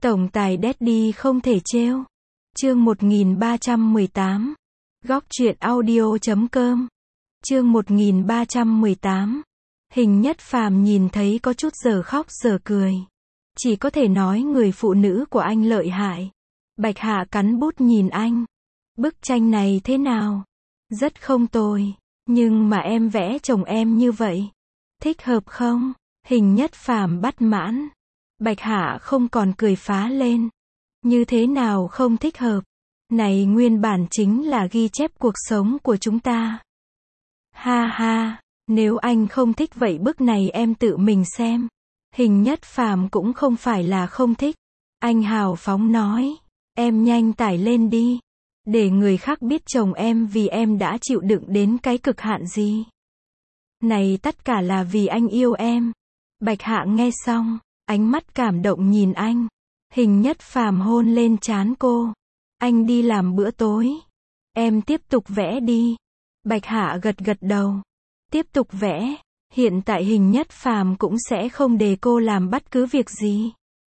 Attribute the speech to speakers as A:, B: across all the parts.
A: Tổng tài Daddy không thể trêu. Chương 1318. Góc truyện audio.com. Chương 1318. Hình Nhất Phàm nhìn thấy có chút giờ khóc giờ cười. Chỉ có thể nói người phụ nữ của anh lợi hại. Bạch Hạ cắn bút nhìn anh. Bức tranh này thế nào? Rất không tồi. Nhưng mà em vẽ chồng em như vậy. Thích hợp không? Hình Nhất Phàm bất mãn. Bạch Hạ không còn cười phá lên. Như thế nào không thích hợp? Này nguyên bản chính là ghi chép cuộc sống của chúng ta. Ha ha, nếu anh không thích vậy bức này em tự mình xem. Hình Nhất Phàm cũng không phải là không thích. Anh hào phóng nói, em nhanh tải lên đi. Để người khác biết chồng em vì em đã chịu đựng đến cái cực hạn gì. Này tất cả là vì anh yêu em. Bạch Hạ nghe xong, ánh mắt cảm động nhìn anh. Hình Nhất Phàm hôn lên trán cô. Anh đi làm bữa tối. Em tiếp tục vẽ đi. Bạch Hạ gật gật đầu. Tiếp tục vẽ. Hiện tại Hình Nhất Phàm cũng sẽ không để cô làm bất cứ việc gì.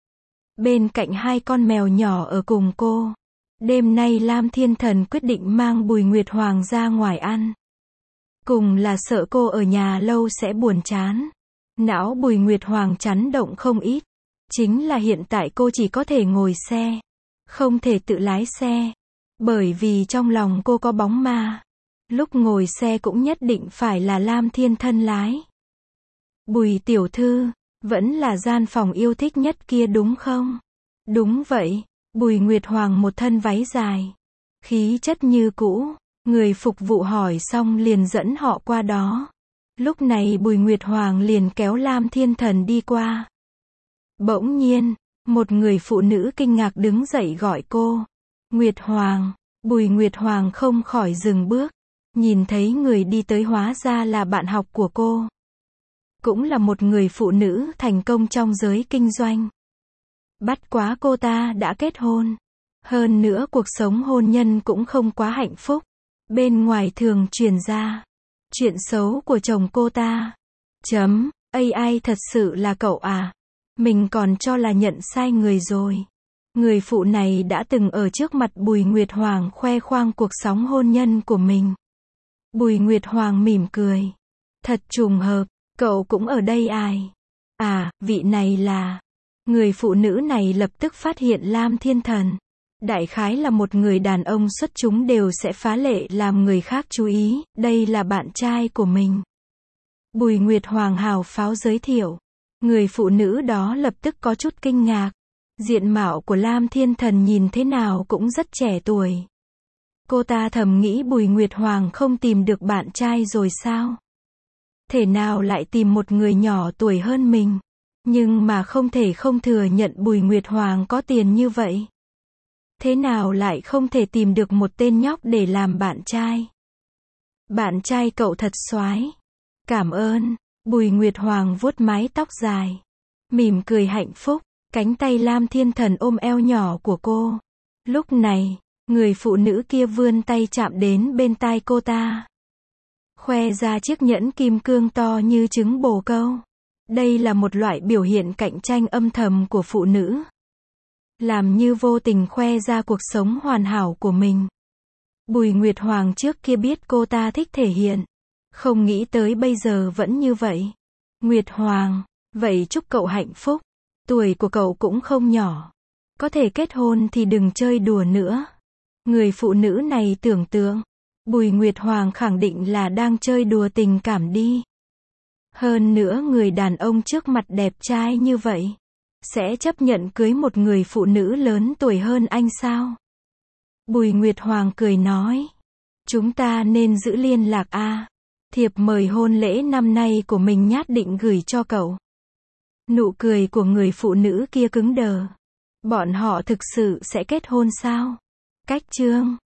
A: Bên cạnh hai con mèo nhỏ ở cùng cô. Đêm nay Lam Thiên Thần quyết định mang Bùi Nguyệt Hoàng ra ngoài ăn. Cùng là sợ cô ở nhà lâu sẽ buồn chán. Não Bùi Nguyệt Hoàng chấn động không ít. Chính là hiện tại cô chỉ có thể ngồi xe. Không thể tự lái xe. Bởi vì trong lòng cô có bóng ma. Lúc ngồi xe cũng nhất định phải là Lam Thiên Thần lái. Bùi tiểu thư, vẫn là gian phòng yêu thích nhất kia đúng không? Đúng vậy. Bùi Nguyệt Hoàng một thân váy dài. Khí chất như cũ. Người phục vụ hỏi xong liền dẫn họ qua đó. Lúc này Bùi Nguyệt Hoàng liền kéo Lam Thiên Thần đi qua. Bỗng nhiên, một người phụ nữ kinh ngạc đứng dậy gọi cô. Nguyệt Hoàng. Bùi Nguyệt Hoàng không khỏi dừng bước. Nhìn thấy người đi tới hóa ra là bạn học của cô. Cũng là một người phụ nữ thành công trong giới kinh doanh. Bất quá cô ta đã kết hôn. Hơn nữa cuộc sống hôn nhân cũng không quá hạnh phúc. Bên ngoài thường truyền ra chuyện xấu của chồng cô ta. AI thật sự là cậu à? Mình còn cho là nhận sai người rồi. Người phụ này đã từng ở trước mặt Bùi Nguyệt Hoàng khoe khoang cuộc sống hôn nhân của mình. Bùi Nguyệt Hoàng mỉm cười. Thật trùng hợp, cậu cũng ở đây ai? À, vị này là... Người phụ nữ này lập tức phát hiện Lam Thiên Thần. Đại khái là một người đàn ông xuất chúng đều sẽ phá lệ làm người khác chú ý, đây là bạn trai của mình. Bùi Nguyệt Hoàng hào pháo giới thiệu. Người phụ nữ đó lập tức có chút kinh ngạc. Diện mạo của Lam Thiên Thần nhìn thế nào cũng rất trẻ tuổi. Cô ta thầm nghĩ Bùi Nguyệt Hoàng không tìm được bạn trai rồi sao? Thể nào lại tìm một người nhỏ tuổi hơn mình? Nhưng mà không thể không thừa nhận Bùi Nguyệt Hoàng có tiền như vậy. Thế nào lại không thể tìm được một tên nhóc để làm bạn trai? Bạn trai cậu thật soái. Cảm ơn. Bùi Nguyệt Hoàng vuốt mái tóc dài. Mỉm cười hạnh phúc. Cánh tay Lam Thiên Thần ôm eo nhỏ của cô. Lúc này, người phụ nữ kia vươn tay chạm đến bên tai cô ta. Khoe ra chiếc nhẫn kim cương to như trứng bồ câu. Đây là một loại biểu hiện cạnh tranh âm thầm của phụ nữ. Làm như vô tình khoe ra cuộc sống hoàn hảo của mình. Bùi Nguyệt Hoàng trước kia biết cô ta thích thể hiện. Không nghĩ tới bây giờ vẫn như vậy. Nguyệt Hoàng, vậy chúc cậu hạnh phúc. Tuổi của cậu cũng không nhỏ. Có thể kết hôn thì đừng chơi đùa nữa. Người phụ nữ này tưởng tượng. Bùi Nguyệt Hoàng khẳng định là đang chơi đùa tình cảm đi. Hơn nữa người đàn ông trước mặt đẹp trai như vậy. Sẽ chấp nhận cưới một người phụ nữ lớn tuổi hơn anh sao? Bùi Nguyệt Hoàng cười nói. Chúng ta nên giữ liên lạc a. Thiệp mời hôn lễ năm nay của mình nhát định gửi cho cậu. Nụ cười của người phụ nữ kia cứng đờ. Bọn họ thực sự sẽ kết hôn sao? Cách chương